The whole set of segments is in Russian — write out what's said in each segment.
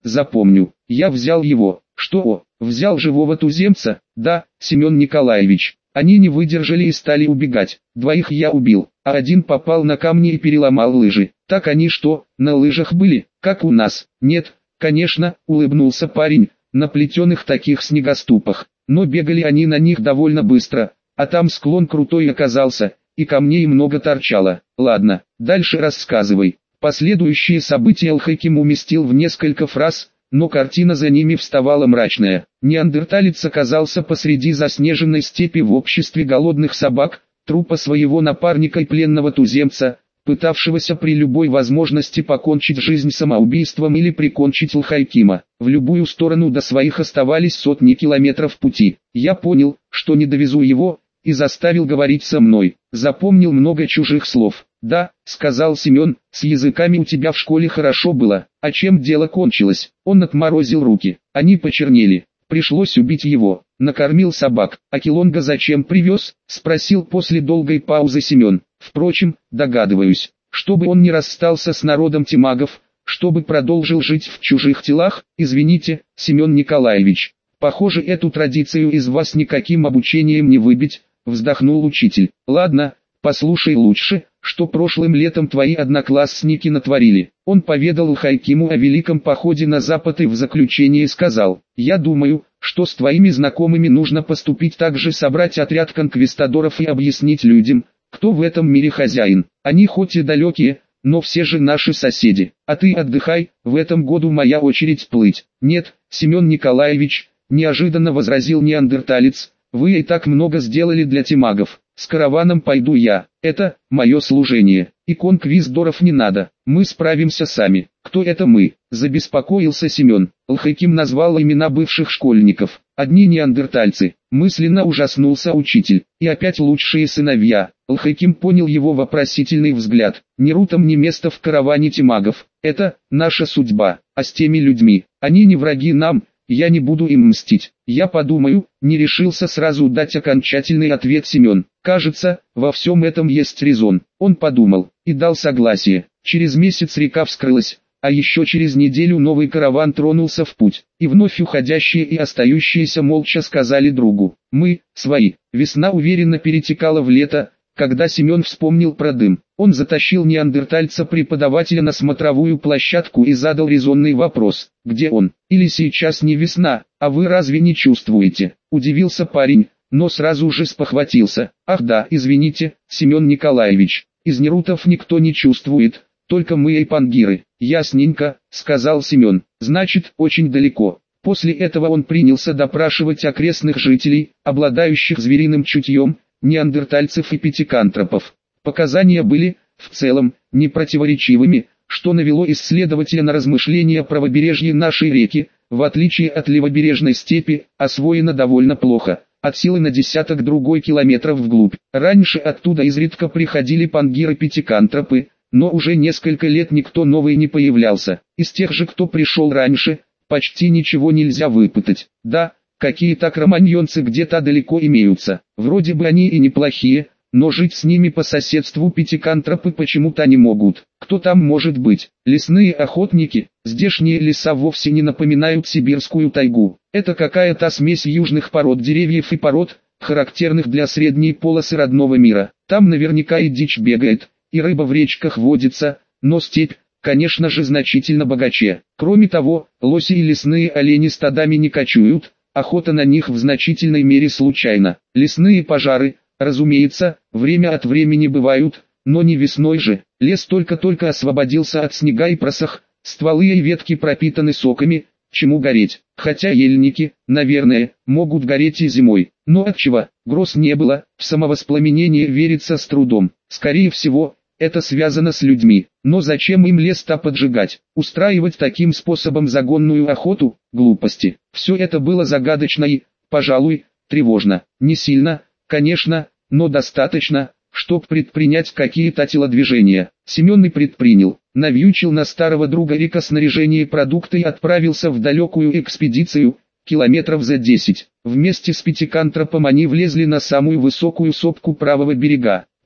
запомню. Я взял его. Что, взял живого туземца? Да, Семен Николаевич. Они не выдержали и стали убегать. Двоих я убил, а один попал на камни и переломал лыжи. Так они что, на лыжах были, как у нас? Нет, конечно, улыбнулся парень, на плетеных таких снегоступах. Но бегали они на них довольно быстро, а там склон крутой оказался, и камней много торчало. Ладно, дальше рассказывай. Последующие события Алхаким уместил в несколько фраз, но картина за ними вставала мрачная. Неандерталец оказался посреди заснеженной степи в обществе голодных собак, трупа своего напарника и пленного туземца, пытавшегося при любой возможности покончить жизнь самоубийством или прикончить Алхакима. В любую сторону до своих оставались сотни километров пути. Я понял, что не довезу его, и заставил говорить со мной. Запомнил много чужих слов. «Да», — сказал Семен, — «с языками у тебя в школе хорошо было, а чем дело кончилось?» Он отморозил руки, они почернели. Пришлось убить его. Накормил собак. «А Килонга зачем привез?» — спросил после долгой паузы Семен. «Впрочем, догадываюсь, чтобы он не расстался с народом тимагов, чтобы продолжил жить в чужих телах. Извините, Семен Николаевич, похоже, эту традицию из вас никаким обучением не выбить», — вздохнул учитель. «Ладно, послушай лучше, что прошлым летом твои одноклассники натворили». Он поведал Алхакиму о великом походе на запад и в заключение сказал: «Я думаю, что с твоими знакомыми нужно поступить так же, собрать отряд конквистадоров и объяснить людям, кто в этом мире хозяин. Они хоть и далекие, но все же наши соседи. А ты отдыхай, в этом году моя очередь плыть». «Нет, Семен Николаевич», — неожиданно возразил неандерталец, — «вы и так много сделали для тимагов. С караваном пойду я. Это мое служение. И конквистадоров не надо. Мы справимся сами». «Кто это мы?» — забеспокоился Семен. Алхаким назвал имена бывших школьников. «Одни неандертальцы». Мысленно ужаснулся учитель. «И опять лучшие сыновья». Алхаким понял его вопросительный взгляд. «Ни рутам, ни места в караване тимагов. Это наша судьба. А с теми людьми, они не враги нам. Я не буду им мстить. Я подумаю», — не решился сразу дать окончательный ответ Семен. «Кажется, во всем этом есть резон». Он подумал и дал согласие. Через месяц река вскрылась, а еще через неделю новый караван тронулся в путь. И вновь уходящие и остающиеся молча сказали другу: «Мы свои». Весна уверенно перетекала в лето, когда Семен вспомнил про дым. Он затащил неандертальца-преподавателя на смотровую площадку и задал резонный вопрос: «Где он? Или сейчас не весна, а вы разве не чувствуете?» Удивился парень, но сразу же спохватился. «Ах да, извините, Семен Николаевич, из нерутов никто не чувствует, только мы и пангиры». «Ясненько», — сказал Семен, — «значит, очень далеко». После этого он принялся допрашивать окрестных жителей, обладающих звериным чутьем, неандертальцев и пятикантропов. Показания были, в целом, непротиворечивыми, что навело исследователя на размышления про побережье нашей реки. В отличие от левобережной степи, освоена довольно плохо, от силы на десяток другой километров вглубь. Раньше оттуда изредка приходили пангиры-пятикантропы, но уже несколько лет никто новый не появлялся. Из тех же, кто пришел раньше, почти ничего нельзя выпытать. Да, какие-то кроманьонцы где-то далеко имеются. Вроде бы они и неплохие, но жить с ними по соседству пятикантропы почему-то не могут. Кто там может быть? Лесные охотники. Здешние леса вовсе не напоминают сибирскую тайгу. Это какая-то смесь южных пород деревьев и пород, характерных для средней полосы родного мира. Там наверняка и дичь бегает, и рыба в речках водится, но степь, конечно же, значительно богаче. Кроме того, лоси и лесные олени стадами не кочуют, охота на них в значительной мере случайна. Лесные пожары, разумеется, время от времени бывают, но не весной же. Лес только-только освободился от снега и просох, стволы и ветки пропитаны соками, чему гореть. Хотя ельники, наверное, могут гореть и зимой. Но отчего? Гроз не было, в самовоспламенение верится с трудом. Скорее всего, это связано с людьми. Но зачем им лес-то поджигать? Устраивать таким способом загонную охоту? Глупости. Все это было загадочно и, пожалуй, тревожно. Не сильно, конечно, но достаточно, чтобы предпринять какие-то телодвижения. Семен и предпринял. Навьючил на старого друга Рика снаряжение и продукты и отправился в далекую экспедицию, километров за 10. Вместе с пятикантропом они влезли на самую высокую сопку правого берега.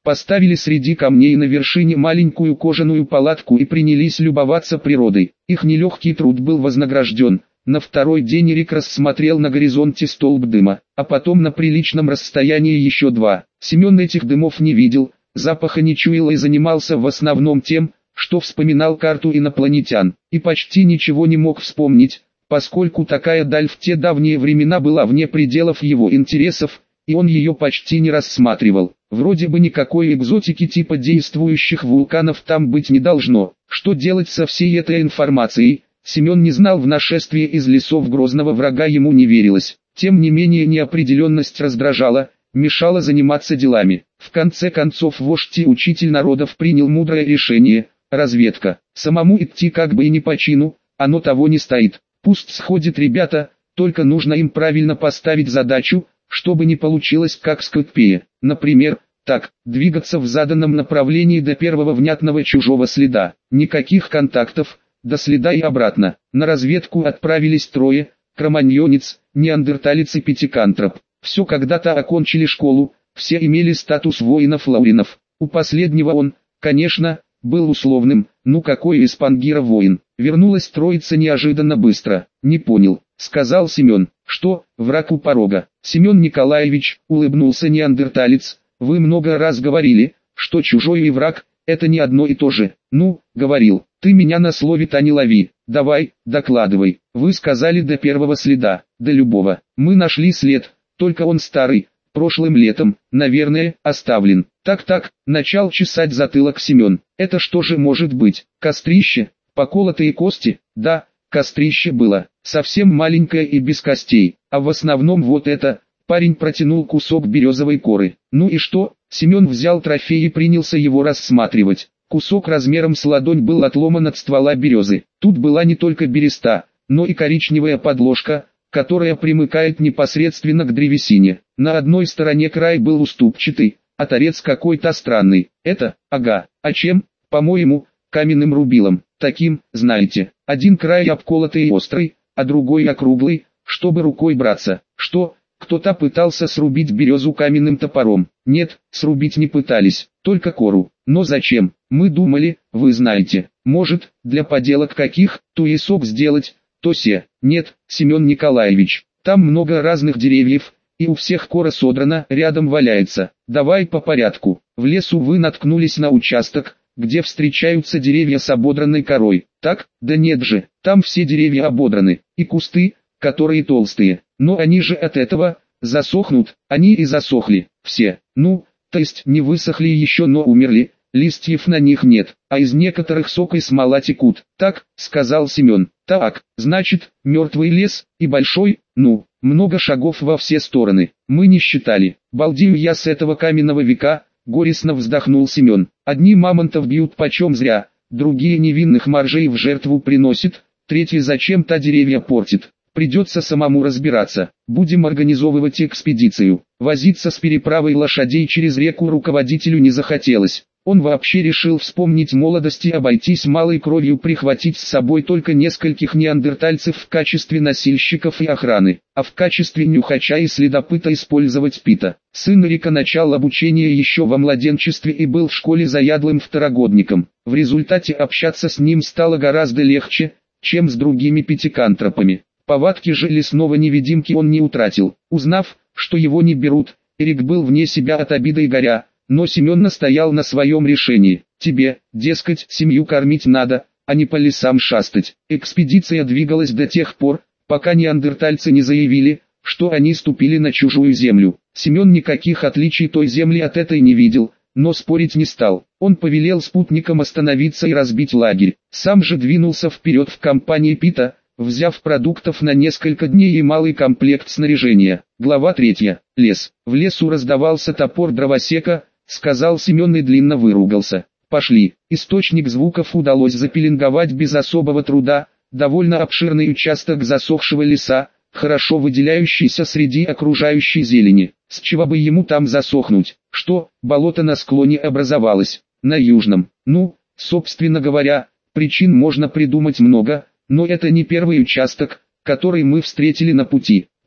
поставили среди камней на вершине маленькую кожаную палатку и принялись любоваться природой. Их нелегкий труд был вознагражден. На второй день Эрик рассмотрел на горизонте столб дыма, а потом на приличном расстоянии еще два. Семен этих дымов не видел, запаха не чуял и занимался в основном тем, что вспоминал карту инопланетян, и почти ничего не мог вспомнить, поскольку такая даль в те давние времена была вне пределов его интересов, и он ее почти не рассматривал. Вроде бы никакой экзотики типа действующих вулканов там быть не должно. Что делать со всей этой информацией, Семен не знал. В нашествие из лесов грозного врага ему не верилось. Тем не менее неопределенность раздражала, мешала заниматься делами. В конце концов вождь и учитель народов принял мудрое решение – разведка. Самому идти как бы и не по чину, оно того не стоит. Пусть сходят ребята, только нужно им правильно поставить задачу, чтобы не получилось как с Кэтпея. Например, так, двигаться в заданном направлении до первого внятного чужого следа. Никаких контактов, до следа и обратно. На разведку отправились трое: кроманьонец, неандерталец и пятикантроп. Все когда-то окончили школу, все имели статус воинов-лауринов. У последнего он, конечно, был условным, ну какой из пангира воин. Вернулась троица неожиданно быстро. «Не понял», — сказал Семен. «Что, враг у порога?» «Семен Николаевич», — улыбнулся неандерталец, — «вы много раз говорили, что чужой и враг — это не одно и то же». «Ну, говорил, ты меня на слове-то не лови. Давай, докладывай». «Вы сказали до первого следа, до любого. Мы нашли след, только он старый, прошлым летом, наверное, оставлен». «Так-так», — начал чесать затылок Семен. «Это что же может быть? Кострище? Поколотые кости?» «Да, кострище было, совсем маленькое и без костей, а в основном вот это». Парень протянул кусок березовой коры. «Ну и что?» Семен взял трофей и принялся его рассматривать. Кусок размером с ладонь был отломан от ствола березы. Тут была не только береста, но и коричневая подложка, которая примыкает непосредственно к древесине. На одной стороне край был уступчатый, а торец какой-то странный. Это, ага, а чем? По-моему, каменным рубилом. Таким, знаете, один край обколотый и острый, а другой округлый, чтобы рукой браться. Что, кто-то пытался срубить березу каменным топором? Нет, срубить не пытались, только кору. Но зачем? Мы думали, вы знаете, может, для поделок каких, то и сок сделать, то се. Нет, Семен Николаевич, там много разных деревьев, и у всех кора содрана, рядом валяется. Давай по порядку. В лесу вы наткнулись на участок, где встречаются деревья с ободранной корой. Так? Да нет же, там все деревья ободраны, и кусты, которые толстые. Но они же от этого засохнут. Они и засохли, все. Ну, то есть не высохли еще, но умерли. Листьев на них нет, а из некоторых сок и смола текут. Так, сказал Семен. Так, значит, мертвый лес, и большой, ну, много шагов во все стороны. Мы не считали. Балдею я с этого каменного века, горестно вздохнул Семен. Одни мамонтов бьют почем зря, другие невинных моржей в жертву приносят, третьи зачем-то деревья портит. Придется самому разбираться. Будем организовывать экспедицию. Возиться с переправой лошадей через реку руководителю не захотелось. Он вообще решил вспомнить молодость и обойтись малой кровью, прихватить с собой только нескольких неандертальцев в качестве носильщиков и охраны, а в качестве нюхача и следопыта использовать Пита. Сын Эрика начал обучение еще во младенчестве и был в школе заядлым второгодником. В результате общаться с ним стало гораздо легче, чем с другими пятикантропами. Повадки же лесного невидимки он не утратил. Узнав, что его не берут, Эрик был вне себя от обиды и горя. Но Семен настоял на своем решении. Тебе, дескать, семью кормить надо, а не по лесам шастать. Экспедиция двигалась до тех пор, пока неандертальцы не заявили, что они ступили на чужую землю. Семен никаких отличий той земли от этой не видел, но спорить не стал. Он повелел спутникам остановиться и разбить лагерь. Сам же двинулся вперед в компании Пита, взяв продуктов на несколько дней и малый комплект снаряжения. Глава 3. Лес. В лесу раздавался топор дровосека, сказал Семен и длинно выругался. Пошли. Источник звуков удалось запеленговать без особого труда, довольно обширный участок засохшего леса, хорошо выделяющийся среди окружающей зелени. С чего бы ему там засохнуть? Что, болото на склоне образовалось? На южном. Ну, собственно говоря, причин можно придумать много, но это не первый участок, который мы встретили на пути.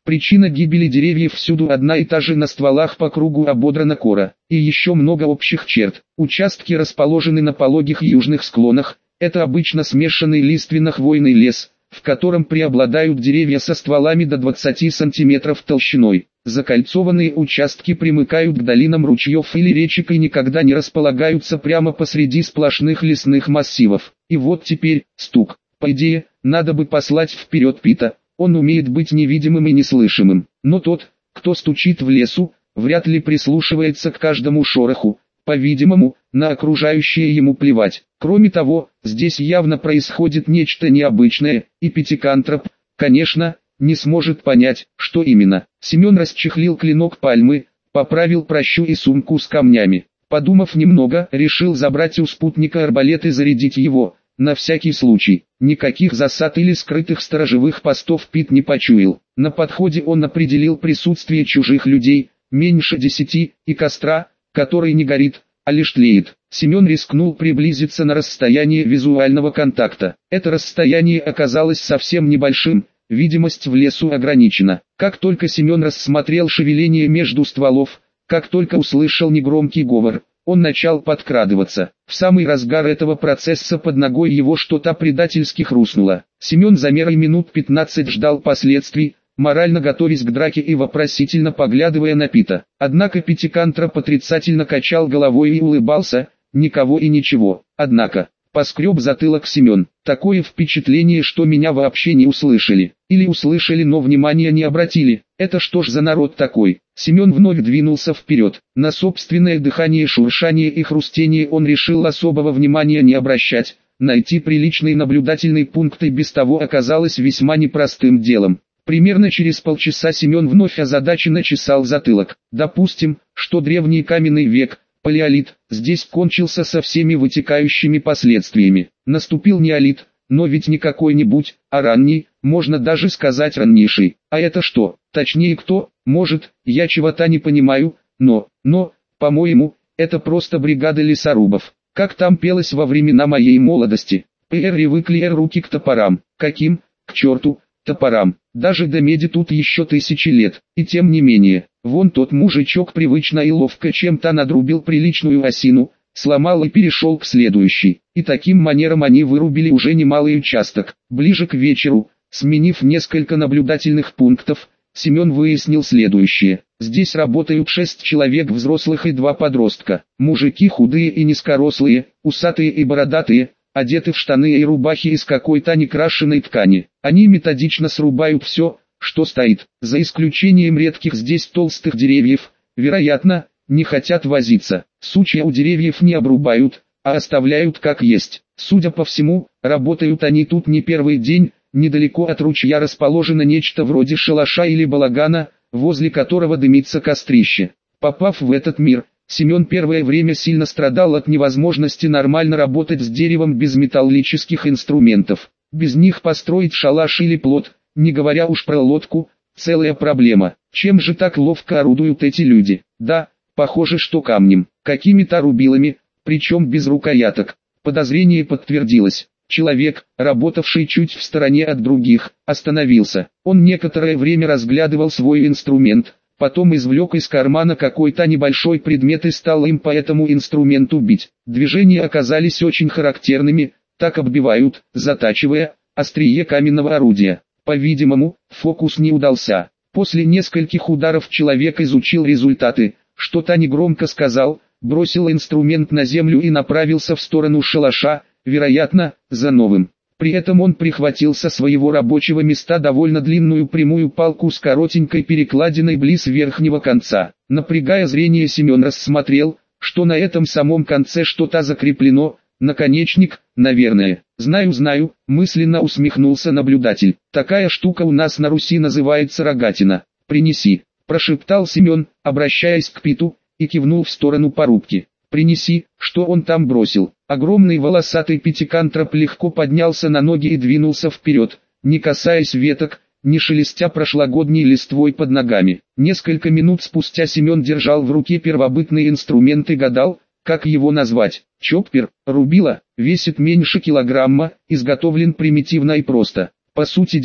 Причина гибели деревьев всюду одна и та же: на стволах по кругу ободрана кора. И еще много общих черт. Участки расположены на пологих южных склонах. Это обычно смешанный лиственно-хвойный лес, в котором преобладают деревья со стволами до 20 см толщиной. Закольцованные участки примыкают к долинам ручьев или речек и никогда не располагаются прямо посреди сплошных лесных массивов. И вот теперь, стук. По идее, надо бы послать вперед Пита, он умеет быть невидимым и неслышимым. Но тот, кто стучит в лесу, вряд ли прислушивается к каждому шороху. По-видимому, на окружающее ему плевать. Кроме того, здесь явно происходит нечто необычное, и Пятикантроп, конечно, не сможет понять, что именно. Семен расчехлил клинок пальмы, поправил пращу и сумку с камнями. Подумав немного, решил забрать у спутника арбалет и зарядить его, на всякий случай. Никаких засад или скрытых сторожевых постов Пит не почуял. На подходе он определил присутствие чужих людей, меньше 10, и костра, который не горит, а лишь тлеет. Семен рискнул приблизиться на расстояние визуального контакта. Это расстояние оказалось совсем небольшим. Видимость в лесу ограничена. Как только Семен рассмотрел шевеление между стволов, как только услышал негромкий говор, он начал подкрадываться. В самый разгар этого процесса под ногой его что-то предательски хрустнуло. Семен замерой минут 15 ждал последствий, морально готовясь к драке и вопросительно поглядывая на Пита. Однако Пятикантроп отрицательно качал головой и улыбался, никого и ничего. Однако, поскреб затылок Семен. Такое впечатление, что меня вообще не услышали. Или услышали, но внимания не обратили. Это что ж за народ такой? Семен вновь двинулся вперед. На собственное дыхание, шуршание и хрустение он решил особого внимания не обращать. Найти приличный наблюдательный пункт и без того оказалось весьма непростым делом. Примерно через полчаса Семен вновь озадаченно чесал затылок. Допустим, что древний каменный век, палеолит, здесь кончился со всеми вытекающими последствиями. Наступил неолит, но ведь не какой-нибудь, а ранний, можно даже сказать раннейший. А это что? Точнее кто? Может, я чего-то не понимаю, но, по-моему, это просто бригада лесорубов. Как там пелось во времена моей молодости. Привыкли руки к топорам. Каким, к черту, топорам? Даже до меди тут еще 1000 лет. И тем не менее, вон тот мужичок привычно и ловко чем-то надрубил приличную осину, сломал и перешел к следующей. И таким манером они вырубили уже немалый участок. Ближе к вечеру, сменив несколько наблюдательных пунктов, Семен выяснил следующее. Здесь работают 6 человек взрослых и 2 подростка. Мужики худые и низкорослые, усатые и бородатые, одеты в штаны и рубахи из какой-то некрашенной ткани. Они методично срубают все, что стоит, за исключением редких здесь толстых деревьев, вероятно, не хотят возиться. Сучья у деревьев не обрубают, а оставляют как есть. Судя по всему, работают они тут не первый день. Недалеко от ручья расположено нечто вроде шалаша или балагана, возле которого дымится кострище. Попав в этот мир, Семен первое время сильно страдал от невозможности нормально работать с деревом без металлических инструментов. Без них построить шалаш или плот, не говоря уж про лодку, целая проблема. Чем же так ловко орудуют эти люди? Да, похоже, что камнем, какими-то рубилами, причем без рукояток. Подозрение подтвердилось. Человек, работавший чуть в стороне от других, остановился. Он некоторое время разглядывал свой инструмент, потом извлек из кармана какой-то небольшой предмет и стал им по этому инструменту бить. Движения оказались очень характерными, так оббивают, затачивая, острие каменного орудия. По-видимому, фокус не удался. После нескольких ударов человек изучил результаты, что-то негромко сказал, бросил инструмент на землю и направился в сторону шалаша, вероятно, за новым. При этом он прихватил со своего рабочего места довольно длинную прямую палку с коротенькой перекладиной близ верхнего конца. Напрягая зрение, Семен рассмотрел, что на этом самом конце что-то закреплено, наконечник, наверное. Знаю, мысленно усмехнулся наблюдатель. Такая штука у нас на Руси называется рогатина. Принеси, прошептал Семен, обращаясь к Питу, и кивнул в сторону порубки. Принеси, что он там бросил. Огромный волосатый Пятикантроп легко поднялся на ноги и двинулся вперед, не касаясь веток, не шелестя прошлогодней листвой под ногами. Несколько минут спустя Семен держал в руке первобытный инструмент и гадал, как его назвать. Чоппер, рубила, весит меньше килограмма, изготовлен примитивно и просто. По сути дела,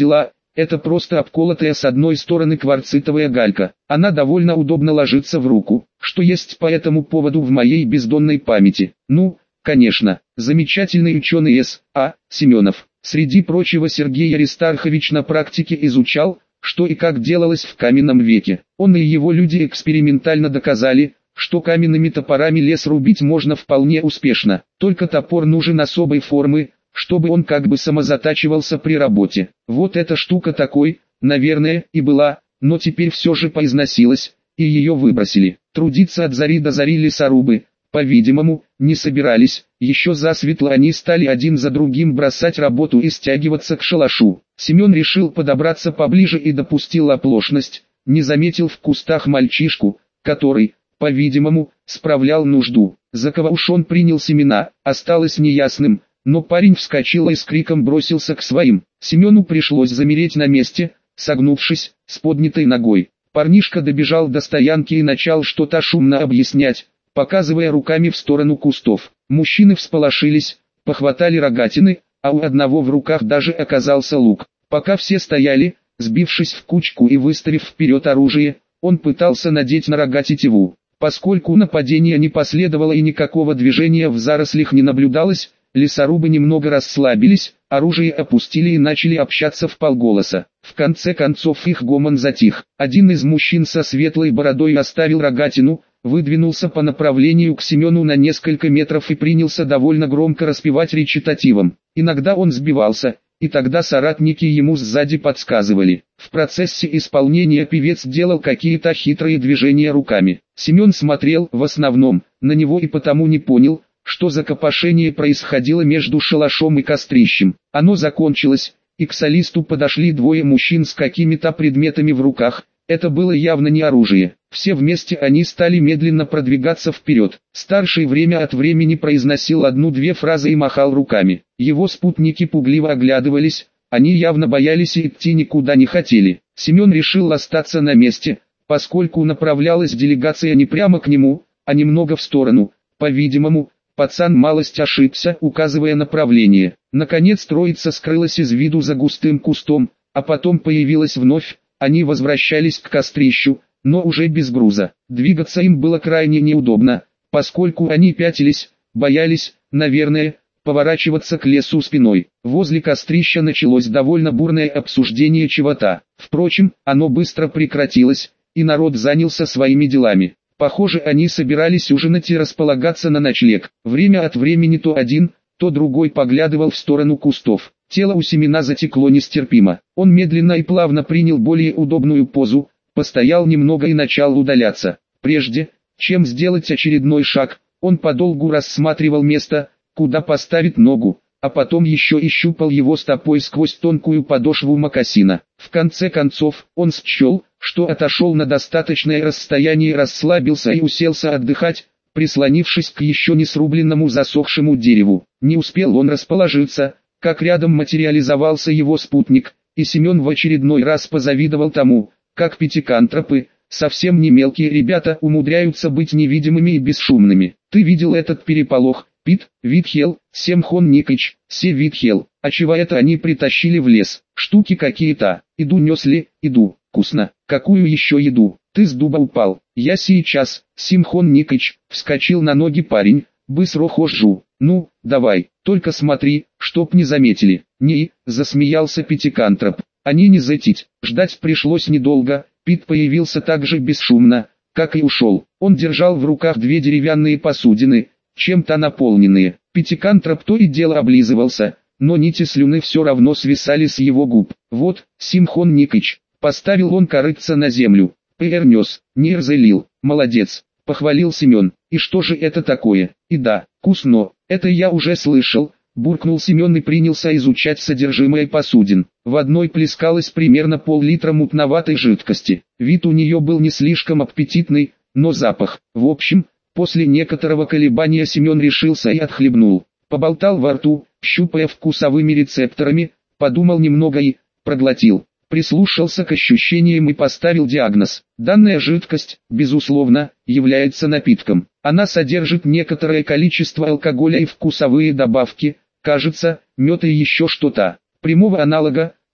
это просто обколотая с одной стороны кварцитовая галька. Она довольно удобно ложится в руку, что есть по этому поводу в моей бездонной памяти. Ну, конечно, замечательный ученый С.А. Семенов. Среди прочего Сергей Аристархович на практике изучал, что и как делалось в каменном веке. Он и его люди экспериментально доказали, что каменными топорами лес рубить можно вполне успешно, только топор нужен особой формы, чтобы он как бы самозатачивался при работе. Вот эта штука такой, наверное, и была, но теперь все же поизносилась, и ее выбросили. Трудиться от зари до зари лесорубы, по-видимому, не собирались, еще засветло они стали один за другим бросать работу и стягиваться к шалашу. Семен решил подобраться поближе и допустил оплошность, не заметил в кустах мальчишку, который, по-видимому, справлял нужду. За кого уж он принял семена, осталось неясным, но парень вскочил и с криком бросился к своим. Семену пришлось замереть на месте, согнувшись, с поднятой ногой. Парнишка добежал до стоянки и начал что-то шумно объяснять, показывая руками в сторону кустов. Мужчины всполошились, похватали рогатины, а у одного в руках даже оказался лук. Пока все стояли, сбившись в кучку и выставив вперед оружие, он пытался надеть на рога тетиву. Поскольку нападения не последовало и никакого движения в зарослях не наблюдалось, лесорубы немного расслабились, оружие опустили и начали общаться вполголоса. В конце концов их гомон затих. Один из мужчин со светлой бородой оставил рогатину, выдвинулся по направлению к Семену на несколько метров и принялся довольно громко распевать речитативом. Иногда он сбивался, и тогда соратники ему сзади подсказывали. В процессе исполнения певец делал какие-то хитрые движения руками. Семен смотрел в основном на него и потому не понял, что за копошение происходило между шалашом и кострищем. Оно закончилось, и к солисту подошли двое мужчин с какими-то предметами в руках. Это было явно не оружие. Все вместе они стали медленно продвигаться вперед. Старший время от времени произносил одну-две фразы и махал руками. Его спутники пугливо оглядывались, они явно боялись и идти никуда не хотели. Семен решил остаться на месте, поскольку направлялась делегация не прямо к нему, а немного в сторону. По-видимому, пацан малость ошибся, указывая направление. Наконец троица скрылась из виду за густым кустом, а потом появилась вновь. Они возвращались к кострищу, но уже без груза. Двигаться им было крайне неудобно, поскольку они пятились, боялись, наверное, поворачиваться к лесу спиной. Возле кострища началось довольно бурное обсуждение чего-то. Впрочем, оно быстро прекратилось, и народ занялся своими делами. Похоже, они собирались ужинать и располагаться на ночлег. Время от времени то один, то другой поглядывал в сторону кустов. Тело у Семена затекло нестерпимо. Он медленно и плавно принял более удобную позу, постоял немного и начал удаляться. Прежде, чем сделать очередной шаг, он подолгу рассматривал место, куда поставить ногу, а потом еще и щупал его стопой сквозь тонкую подошву мокасина. В конце концов, он счел, что отошел на достаточное расстояние, расслабился и уселся отдыхать, прислонившись к еще не срубленному засохшему дереву. Не успел он расположиться, как рядом материализовался его спутник, и Семен в очередной раз позавидовал тому, как пятикантропы, совсем не мелкие ребята, умудряются быть невидимыми и бесшумными. «Ты видел этот переполох, Пит, Витхел, Семхон Никыч, Се Витхел, а чего это они притащили в лес? Штуки какие-то, иду несли, иду, вкусно, какую еще еду? Ты с дуба упал, я сейчас». Семхон Никыч, вскочил на ноги парень, быстро хожу. «Ну, давай, только смотри, чтоб не заметили». «Не», засмеялся пятикантроп. «Они не затить». Ждать пришлось недолго, Пит появился так же бесшумно, как и ушел. Он держал в руках две деревянные посудины, чем-то наполненные. Пятикантроп то и дело облизывался, но нити слюны все равно свисали с его губ. «Вот, Семхон Никыч», поставил он корытца на землю. «Пернес, не разлил, молодец», похвалил Семен. «И что же это такое?» «И да, вкусно, это я уже слышал», буркнул Семен и принялся изучать содержимое посудин. В одной плескалось примерно пол-литра мутноватой жидкости. Вид у нее был не слишком аппетитный, но запах. В общем, после некоторого колебания Семен решился и отхлебнул. Поболтал во рту, щупая вкусовыми рецепторами, подумал немного и проглотил. Прислушался к ощущениям и поставил диагноз. Данная жидкость, безусловно, является напитком. Она содержит некоторое количество алкоголя и вкусовые добавки, кажется, мед и еще что-то. Прямого аналога,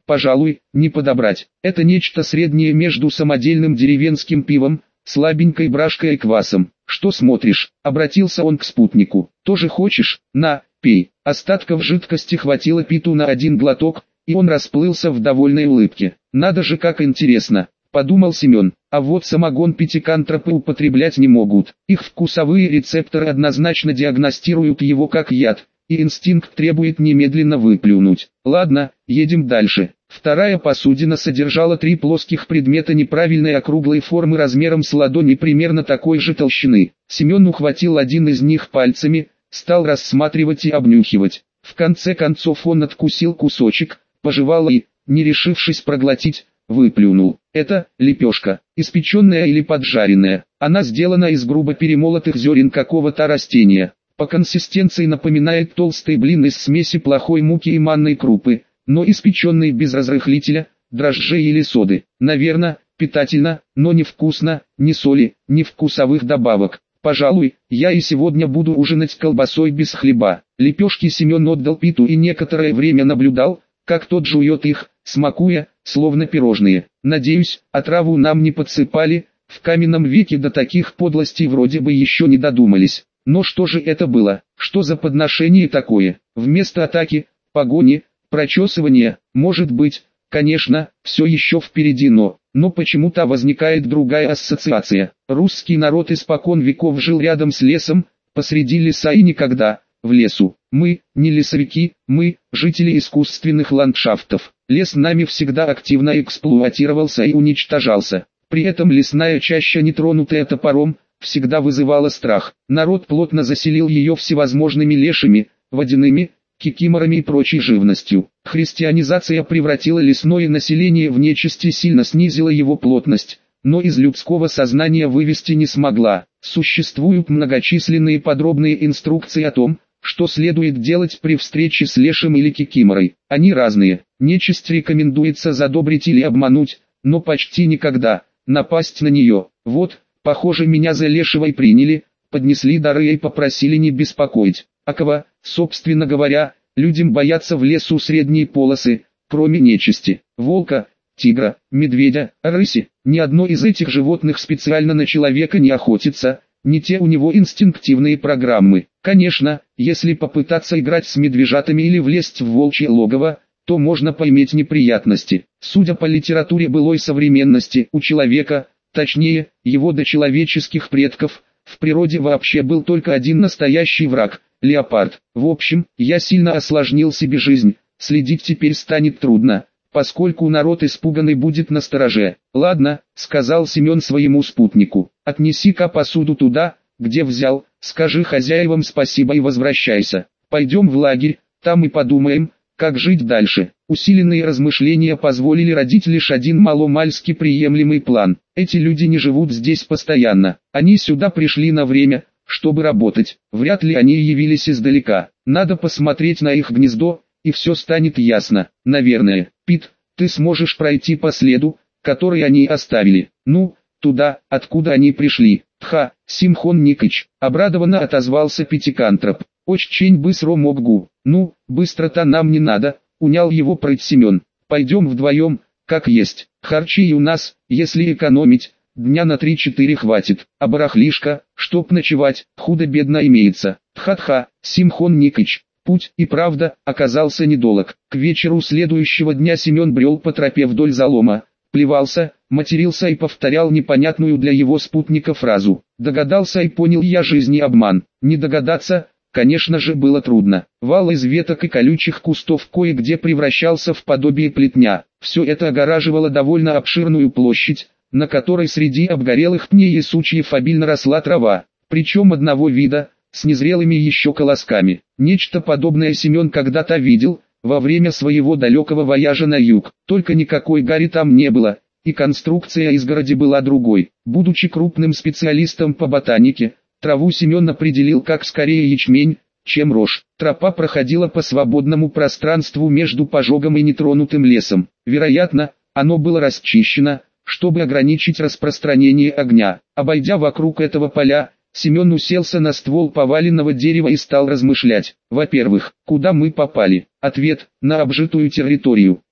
пожалуй, не подобрать. Это нечто среднее между самодельным деревенским пивом, слабенькой брашкой и квасом. Что смотришь? Обратился он к спутнику. Тоже хочешь? На, пей. Остатков жидкости хватило Питу на один глоток, и он расплылся в довольной улыбке. Надо же, как интересно, подумал Семен. А вот самогон пятикантропы употреблять не могут. Их вкусовые рецепторы однозначно диагностируют его как яд, и инстинкт требует немедленно выплюнуть. Ладно, едем дальше. Вторая посудина содержала 3 плоских предмета неправильной округлой формы размером с ладони примерно такой же толщины. Семен ухватил один из них пальцами, стал рассматривать и обнюхивать. В конце концов он откусил кусочек, пожевал и, не решившись проглотить, выплюнул. Это лепешка, испеченная или поджаренная. Она сделана из грубо перемолотых зерен какого-то растения. По консистенции напоминает толстый блин из смеси плохой муки и манной крупы, но испеченный без разрыхлителя, дрожжей или соды. Наверное, питательно, но не вкусно, ни соли, ни вкусовых добавок. Пожалуй, я и сегодня буду ужинать колбасой без хлеба. Лепешки Семен отдал Питу и некоторое время наблюдал, как тот жует их, смакуя, словно пирожные. Надеюсь, отраву нам не подсыпали, в каменном веке до таких подлостей вроде бы еще не додумались. Но что же это было? Что за подношение такое? Вместо атаки, погони, прочесывания, может быть, конечно, все еще впереди, но почему-то возникает другая ассоциация. Русский народ испокон веков жил рядом с лесом, посреди леса и никогда в лесу. Мы, не лесовики, мы, жители искусственных ландшафтов. Лес нами всегда активно эксплуатировался и уничтожался. При этом лесная чаща, нетронутая топором, всегда вызывала страх. Народ плотно заселил ее всевозможными лешими, водяными, кикиморами и прочей живностью. Христианизация превратила лесное население в нечисть и сильно снизила его плотность, но из людского сознания вывести не смогла. Существуют многочисленные подробные инструкции о том, что следует делать при встрече с лешим или кикиморой. Они разные. Нечисть рекомендуется задобрить или обмануть, но почти никогда напасть на нее. Вот, похоже, меня за лешего и приняли, поднесли дары и попросили не беспокоить. А кого, собственно говоря, людям боятся в лесу средние полосы, кроме нечисти, волка, тигра, медведя, рыси. Ни одно из этих животных специально на человека не охотится, не те у него инстинктивные программы. Конечно, если попытаться играть с медвежатами или влезть в волчье логово, то можно поиметь неприятности. Судя по литературе былой современности, у человека, точнее, его дочеловеческих предков, в природе вообще был только один настоящий враг – леопард. В общем, я сильно осложнил себе жизнь, следить теперь станет трудно, поскольку народ испуганный будет настороже. «Ладно», – сказал Семен своему спутнику, – «отнеси-ка посуду туда, где взял, скажи хозяевам спасибо и возвращайся. Пойдем в лагерь, там и подумаем, как жить дальше». Усиленные размышления позволили родить лишь один маломальски приемлемый план. Эти люди не живут здесь постоянно. Они сюда пришли на время, чтобы работать. Вряд ли они явились издалека. Надо посмотреть на их гнездо, и все станет ясно. Наверное. Пит, ты сможешь пройти по следу, который они оставили. Ну, туда, откуда они пришли. Тха, Симхон Никыч, обрадованно отозвался Пятикантроп. Очень быстро могу. Ну, быстро-то нам не надо. Унял его прыть Семен. Пойдем вдвоем, как есть. Харчей у нас, если экономить, дня на 3-4 хватит. А барахлишка, чтоб ночевать, худо-бедно имеется. Тха-тха, Симхон Никыч. Путь и правда оказался недолог. К вечеру следующего дня Семен брел по тропе вдоль залома, плевался, матерился и повторял непонятную для его спутника фразу. Догадался и понял я жизни обман. Не догадаться, конечно же, было трудно. Вал из веток и колючих кустов кое-где превращался в подобие плетня. Все это огораживало довольно обширную площадь, на которой среди обгорелых пней и сучьев обильно росла трава, причем одного вида, с незрелыми еще колосками. Нечто подобное Семен когда-то видел, во время своего далекого вояжа на юг, только никакой гари там не было, и конструкция изгороди была другой. Будучи крупным специалистом по ботанике, траву Семен определил как скорее ячмень, чем рожь. Тропа проходила по свободному пространству между пожогом и нетронутым лесом. Вероятно, оно было расчищено, чтобы ограничить распространение огня. Обойдя вокруг этого поля, Семен уселся на ствол поваленного дерева и стал размышлять. Во-первых, куда мы попали? Ответ – на обжитую территорию.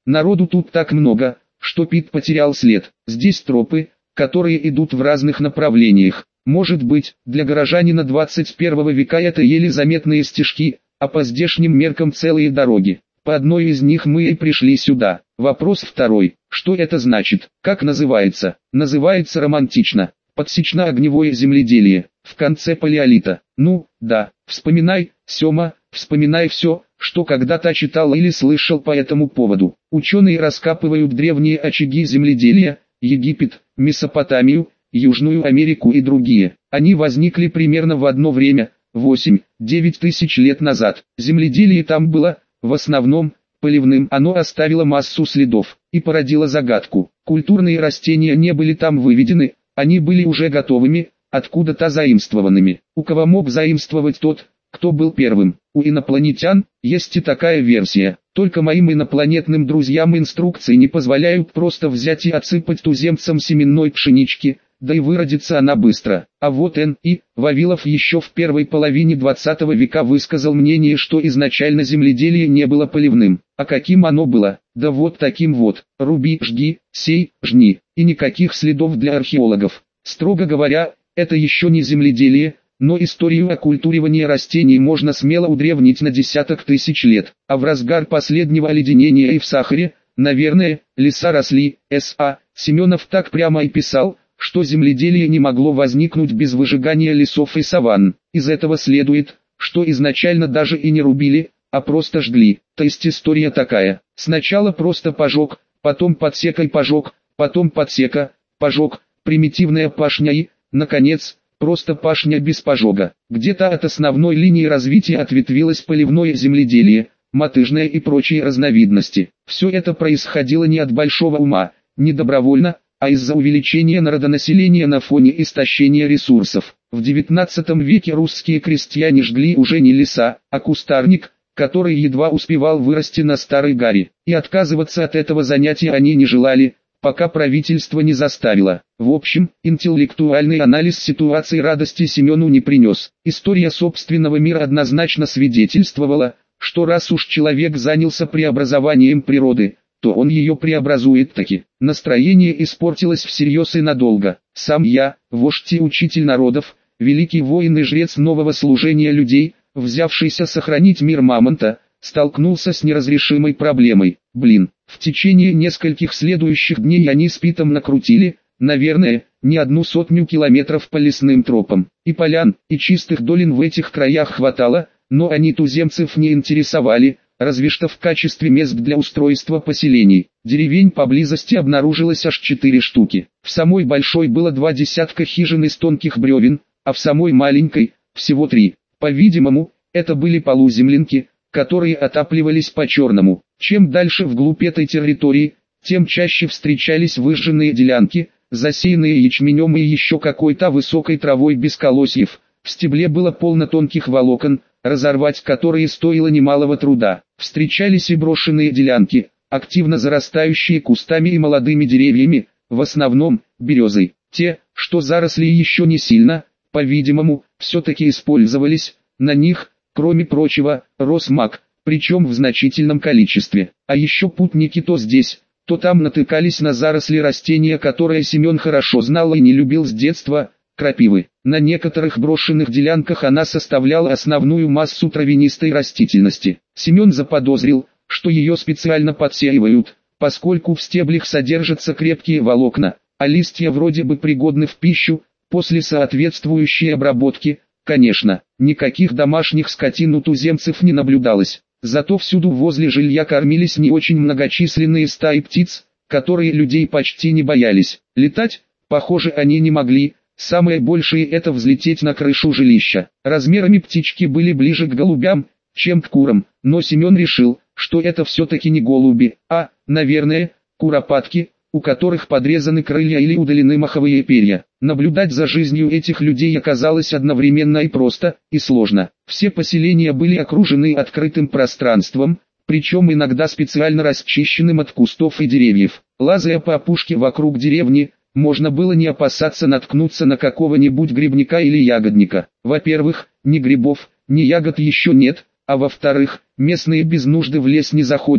Народу тут так много, что Пит потерял след. Здесь тропы, которые идут в разных направлениях. Может быть, для горожанина 21 века это еле заметные стежки, а по здешним меркам целые дороги. По одной из них мы и пришли сюда. Вопрос второй. Что это значит? Как называется? Называется романтично. Подсечно-огневое земледелие. В конце палеолита. Ну, да. Вспоминай, Сёма, вспоминай все, что когда-то читал или слышал по этому поводу. Ученые раскапывают древние очаги земледелия, Египет, Месопотамию, Южную Америку и другие. Они возникли примерно в одно время, 8-9 тысяч лет назад. Земледелие там было, в основном, поливным. Оно оставило массу следов и породило загадку. Культурные растения не были там выведены, они были уже готовыми, откуда-то заимствованными. У кого мог заимствовать тот, кто был первым? У инопланетян есть и такая версия. Только моим инопланетным друзьям инструкции не позволяют просто взять и отсыпать туземцам семенной пшенички, да и выродится она быстро. А вот Н.И. Вавилов еще в первой половине 20 века высказал мнение, что изначально земледелие не было поливным. А каким оно было? Да вот таким вот. Руби, жги, сей, жни. И никаких следов для археологов. Строго говоря, это еще не земледелие, но историю оккультуривания растений можно смело удревнить на десяток тысяч лет. А в разгар последнего оледенения и в Сахаре, наверное, леса росли. С.А. Семенов так прямо и писал, что земледелие не могло возникнуть без выжигания лесов и саванн. Из этого следует, что изначально даже и не рубили, а просто жгли. То есть история такая: сначала просто пожег, потом подсека и пожег, потом подсека, пожег, примитивная пашня и, наконец, просто пашня без пожога. Где-то от основной линии развития ответвилось поливное земледелие, мотыжное и прочие разновидности. Все это происходило не от большого ума, не добровольно, а из-за увеличения народонаселения на фоне истощения ресурсов. В XIX веке русские крестьяне жгли уже не леса, а кустарник, который едва успевал вырасти на старой гаре. И отказываться от этого занятия они не желали, пока правительство не заставило. В общем, интеллектуальный анализ ситуации радости Семену не принес. История собственного мира однозначно свидетельствовала, что раз уж человек занялся преобразованием природы, то он ее преобразует таки. Настроение испортилось всерьез и надолго. Сам я, вождь и учитель народов, великий воин и жрец нового служения людей, взявшийся сохранить мир мамонта, столкнулся с неразрешимой проблемой. В течение нескольких следующих дней они с Питом накрутили, наверное, не 100 километров по лесным тропам. И полян, и чистых долин в этих краях хватало, но они туземцев не интересовали, разве что в качестве мест для устройства поселений. Деревень поблизости обнаружилось аж 4 штуки. В самой большой было 2 десятка хижин из тонких бревен, а в самой маленькой всего 3. По-видимому, это были полуземлянки, которые отапливались по-черному. Чем дальше вглубь этой территории, тем чаще встречались выжженные делянки, засеянные ячменем и еще какой-то высокой травой без колосьев. В стебле было полно тонких волокон, разорвать которые стоило немалого труда. Встречались и брошенные делянки, активно зарастающие кустами и молодыми деревьями, в основном березой. Те, что заросли еще не сильно, по-видимому, все-таки использовались, на них, кроме прочего, рос мак, причем в значительном количестве. А еще путники то здесь, то там натыкались на заросли растения, которое Семен хорошо знал и не любил с детства, крапивы. На некоторых брошенных делянках она составляла основную массу травянистой растительности. Семен заподозрил, что ее специально подсеивают, поскольку в стеблях содержатся крепкие волокна, а листья вроде бы пригодны в пищу, после соответствующей обработки. Конечно, никаких домашних скотин у туземцев не наблюдалось, зато всюду возле жилья кормились не очень многочисленные стаи птиц, которые людей почти не боялись. Летать, похоже, они не могли, самое большее это взлететь на крышу жилища. Размерами птички были ближе к голубям, чем к курам, но Семен решил, что это все-таки не голуби, а, наверное, куропатки, у которых подрезаны крылья или удалены маховые перья. Наблюдать за жизнью этих людей оказалось одновременно и просто, и сложно. Все поселения были окружены открытым пространством, причем иногда специально расчищенным от кустов и деревьев. Лазая по опушке вокруг деревни, можно было не опасаться наткнуться на какого-нибудь грибника или ягодника. Во-первых, ни грибов, ни ягод еще нет, а во-вторых, местные без нужды в лес не заходят,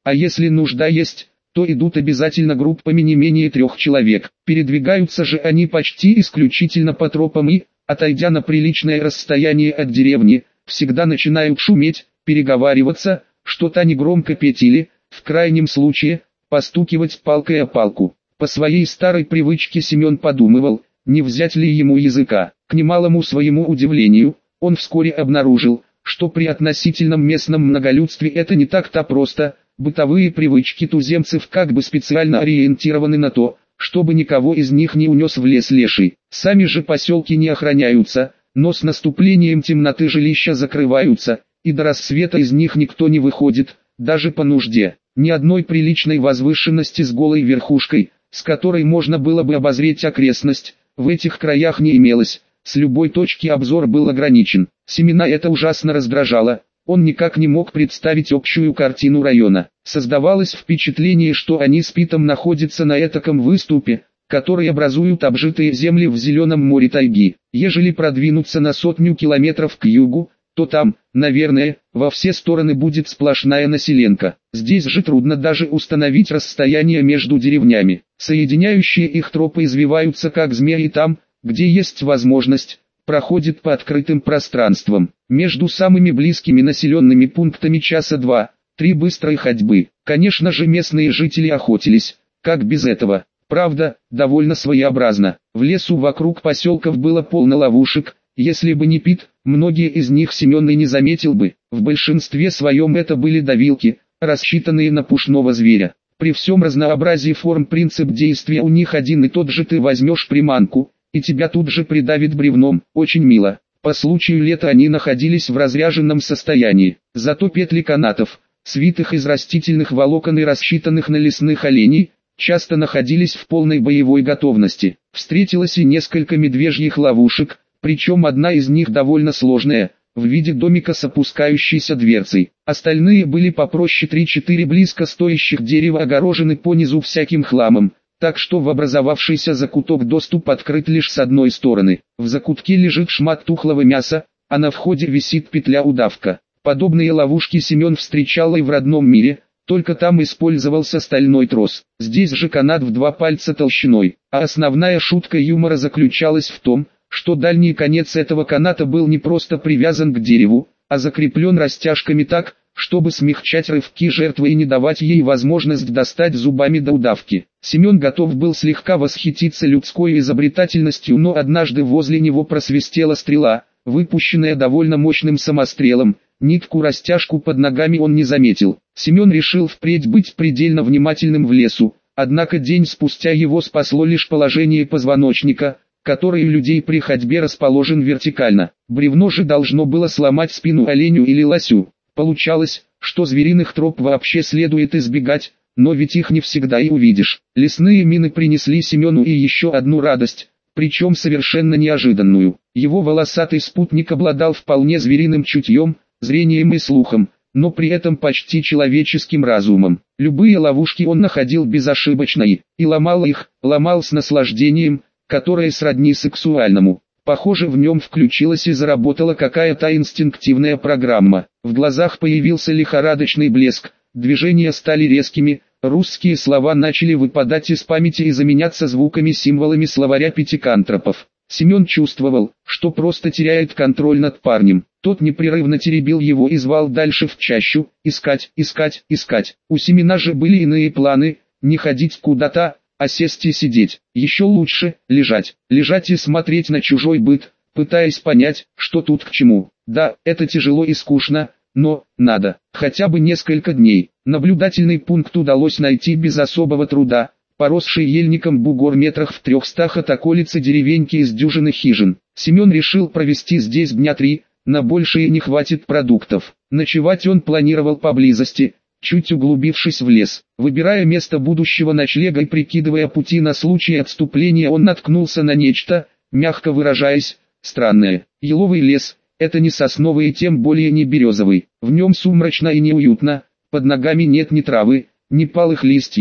а если нужда есть, то идут обязательно группами не менее 3 человек. Передвигаются же они почти исключительно по тропам и, отойдя на приличное расстояние от деревни, всегда начинают шуметь, переговариваться, что-то негромко петь или, в крайнем случае, постукивать палкой о палку. По своей старой привычке Семен подумывал, не взять ли ему языка. К немалому своему удивлению, он вскоре обнаружил, что при относительном местном многолюдстве это не так-то просто. Бытовые привычки туземцев как бы специально ориентированы на то, чтобы никого из них не унес в лес леший. Сами же поселки не охраняются, но с наступлением темноты жилища закрываются, и до рассвета из них никто не выходит, даже по нужде. Ни одной приличной возвышенности с голой верхушкой, с которой можно было бы обозреть окрестность, в этих краях не имелось, с любой точки обзор был ограничен. Семена это ужасно раздражало. Он никак не мог представить общую картину района. Создавалось впечатление, что они с Питом находятся на этаком выступе, который образуют обжитые земли в зеленом море тайги. Ежели продвинуться на 100 километров к югу, то там, наверное, во все стороны будет сплошная населенка. Здесь же трудно даже установить расстояние между деревнями. Соединяющие их тропы извиваются как змеи там, где есть возможность, проходит по открытым пространствам. Между самыми близкими населенными пунктами часа 2-3 быстрой ходьбы. Конечно же местные жители охотились, как без этого. Правда, довольно своеобразно. В лесу вокруг поселков было полно ловушек. Если бы не Пит, многие из них Семен и не заметил бы. В большинстве своем это были давилки, рассчитанные на пушного зверя. При всем разнообразии форм принцип действия у них один и тот же: ты возьмешь приманку, и тебя тут же придавит бревном. Очень мило. По случаю лета они находились в разряженном состоянии. Зато петли канатов, свитых из растительных волокон и рассчитанных на лесных оленей, часто находились в полной боевой готовности. Встретилось и несколько медвежьих ловушек, причем одна из них довольно сложная, в виде домика с опускающейся дверцей. Остальные были попроще: 3-4 близко стоящих дерева огорожены по низу всяким хламом, так что в образовавшийся закуток доступ открыт лишь с одной стороны. В закутке лежит шмат тухлого мяса, а на входе висит петля-удавка. Подобные ловушки Семен встречал и в родном мире, только там использовался стальной трос. Здесь же канат в 2 пальца толщиной. А основная шутка юмора заключалась в том, что дальний конец этого каната был не просто привязан к дереву, а закреплен растяжками так, чтобы смягчать рывки жертвы и не давать ей возможность достать зубами до удавки. Семен готов был слегка восхититься людской изобретательностью, но однажды возле него просвистела стрела, выпущенная довольно мощным самострелом. Нитку-растяжку под ногами он не заметил. Семен решил впредь быть предельно внимательным в лесу, однако день спустя его спасло лишь положение позвоночника, который у людей при ходьбе расположен вертикально. Бревно же должно было сломать спину оленю или лосю. Получалось, что звериных троп вообще следует избегать, но ведь их не всегда и увидишь. Лесные мины принесли Семену и еще одну радость, причем совершенно неожиданную. Его волосатый спутник обладал вполне звериным чутьем, зрением и слухом, но при этом почти человеческим разумом. Любые ловушки он находил безошибочно и ломал их, ломал с наслаждением, которое сродни сексуальному. Похоже, в нем включилась и заработала какая-то инстинктивная программа. В глазах появился лихорадочный блеск, движения стали резкими, русские слова начали выпадать из памяти и заменяться звуками-символами словаря пятикантропов. Семен чувствовал, что просто теряет контроль над парнем. Тот непрерывно теребил его и звал дальше в чащу: искать, искать, искать. У Семена же были иные планы: не ходить куда-то, а сесть и сидеть. Еще лучше — лежать. Лежать и смотреть на чужой быт, пытаясь понять, что тут к чему. Да, это тяжело и скучно, но надо. Хотя бы несколько дней. Наблюдательный пункт удалось найти без особого труда. Поросший ельником бугор метрах в 300 от околицы деревеньки из дюжины хижин. Семен решил провести здесь дня 3, на большее не хватит продуктов. Ночевать он планировал поблизости, чуть углубившись в лес. Выбирая место будущего ночлега и прикидывая пути на случай отступления, он наткнулся на нечто, мягко выражаясь, странное. Еловый лес — это не сосновый и тем более не березовый. В нем сумрачно и неуютно, под ногами нет ни травы, ни палых листьев,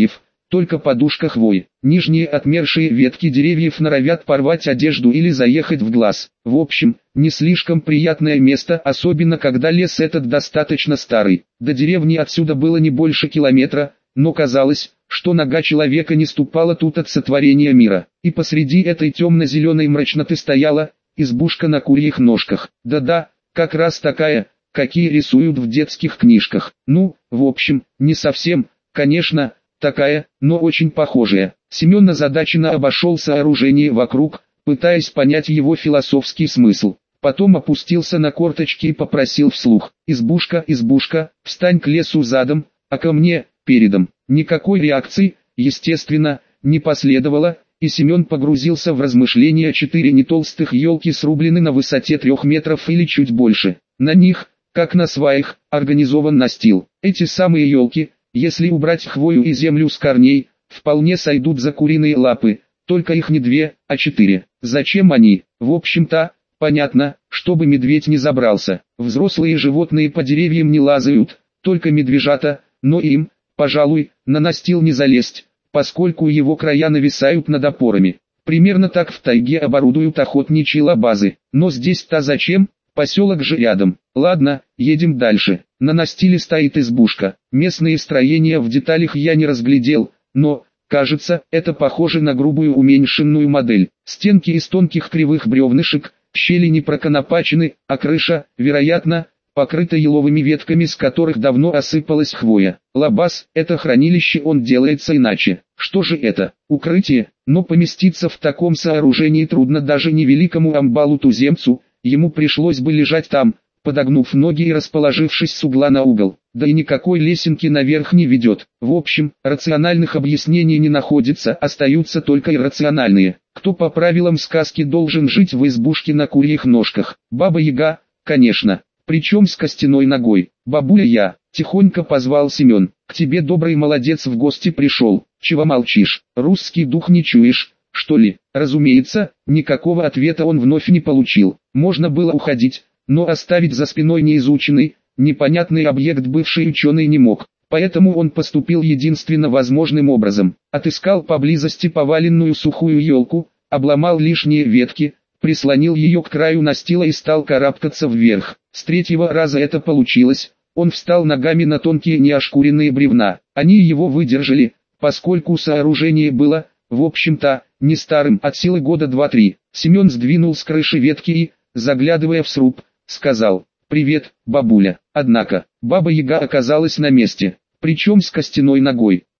только подушка хвои. Нижние отмершие ветки деревьев норовят порвать одежду или заехать в глаз. В общем, не слишком приятное место, особенно когда лес этот достаточно старый. До деревни отсюда было не больше километра, но казалось, что нога человека не ступала тут от сотворения мира. И посреди этой темно-зеленой мрачноты стояла избушка на курьих ножках. Да-да, как раз такая, какие рисуют в детских книжках. Ну, в общем, не совсем, конечно, такая, но очень похожая. Семен озадаченно обошел сооружение вокруг, пытаясь понять его философский смысл. Потом опустился на корточки и попросил вслух: «Избушка, избушка, встань к лесу задом, а ко мне передом». Никакой реакции, естественно, не последовало, и Семен погрузился в размышления. 4 нетолстых елки срублены на высоте 3 метров или чуть больше. На них, как на сваях, организован настил. Эти самые елки, если убрать хвою и землю с корней, вполне сойдут за куриные лапы, только их не 2, а 4. Зачем они? В общем-то, понятно, чтобы медведь не забрался. Взрослые животные по деревьям не лазают, только медвежата, но им, пожалуй, на настил не залезть, поскольку его края нависают над опорами. Примерно так в тайге оборудуют охотничьи лабазы. Но здесь-то зачем? Поселок же рядом. Ладно, едем дальше. На настиле стоит избушка. Местные строения в деталях я не разглядел, но, кажется, это похоже на грубую уменьшенную модель. Стенки из тонких кривых бревнышек, щели не проконопачены, а крыша, вероятно, покрыта еловыми ветками, с которых давно осыпалась хвоя. Лабаз – это хранилище, он делается иначе. Что же это? Укрытие? Но поместиться в таком сооружении трудно даже невеликому амбалу-туземцу, ему пришлось бы лежать там, подогнув ноги и расположившись с угла на угол. Да и никакой лесенки наверх не ведет. В общем, рациональных объяснений не находится, остаются только иррациональные. Кто по правилам сказки должен жить в избушке на курьих ножках? Баба-яга, конечно. Причем с костяной ногой. «Бабуля, я», — тихонько позвал Семен, — «к тебе добрый молодец в гости пришел. Чего молчишь? Русский дух не чуешь, что ли?» Разумеется, никакого ответа он вновь не получил. Можно было уходить, но оставить за спиной неизученный, непонятный объект бывший ученый не мог. Поэтому он поступил единственно возможным образом. Отыскал поблизости поваленную сухую елку, обломал лишние ветки, прислонил ее к краю настила и стал карабкаться вверх. С 3-го раза это получилось. Он встал ногами на тонкие неошкуренные бревна. Они его выдержали, поскольку сооружение было, в общем-то, не старым, от силы года 2-3. Семен сдвинул с крыши ветки и, заглядывая в сруб, сказал: «Привет, бабуля». Однако, Баба-Яга оказалась на месте, причем с костяной ногой.